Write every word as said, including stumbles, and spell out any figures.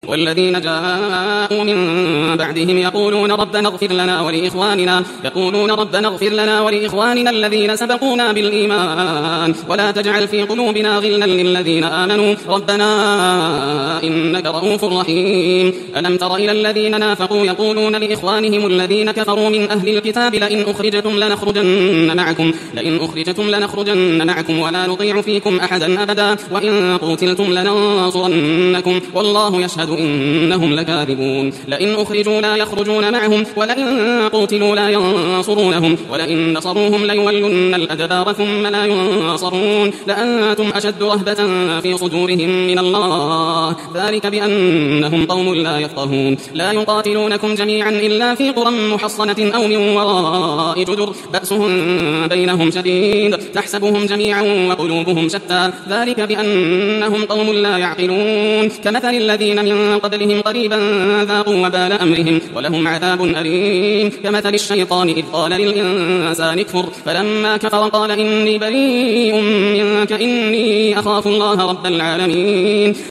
والذين جاءوا من بعدهم يقولون ربنا اغفر لنا ولإخواننا يقولون ربنا اغفر لنا ولإخواننا الذين سبقونا بالإيمان ولا تجعل في قلوبنا غلا للذين آمنوا ربنا إنك رؤوف رحيم. ألم تر إلى الذين نافقوا يقولون لإخوانهم الذين كفروا من أهل الكتاب لئن أخرجتم لنخرجن معكم لئن أخرجتم لنخرجن معكم ولا نطيع فيكم أحدا أبدا وإن قتلتم لننصرنكم والله يشهد إنهم لكاذبون. لئن أخرجوا لا يخرجون معهم ولئن قتلوا لا ينصرونهم ولئن نصروهم ليولن الأدبار ثم لا ينصرون لأنتم أشد رهبة في صدورهم من الله ذلك بأنهم قوم لا يفقهون. لا يقاتلونكم جميعا إلا في قرى محصنة أو من وراء جدر بأسهم بينهم شديد تحسبهم جميعا وقلوبهم شتى ذلك بأنهم قوم لا يعقلون. كمثل الذين من قبلهم قريبا ذاقوا وبال أمرهم ولهم عذاب أليم. كمثل الشيطان إذ قال للإنسان اكفر فلما كفر قال إني بريء منك إني أخاف الله رب العالمين.